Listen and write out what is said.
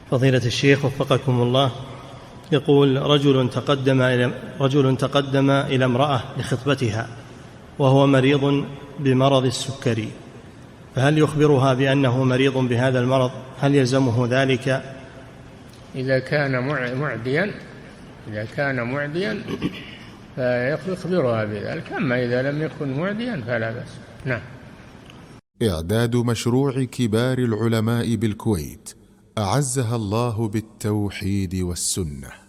فضيلة الشيخ وفقكم الله، يقول: رجل تقدم إلى امرأة لخطبتها وهو مريض بمرض السكري، فهل يخبرها بأنه مريض بهذا المرض؟ هل يلزمه ذلك؟ إذا كان معديا فيخبرها بذلك، أما إذا لم يكن معديا فلا بأس. نعم. إعداد مشروع كبار العلماء بالكويت أعزها الله بالتوحيد والسنة.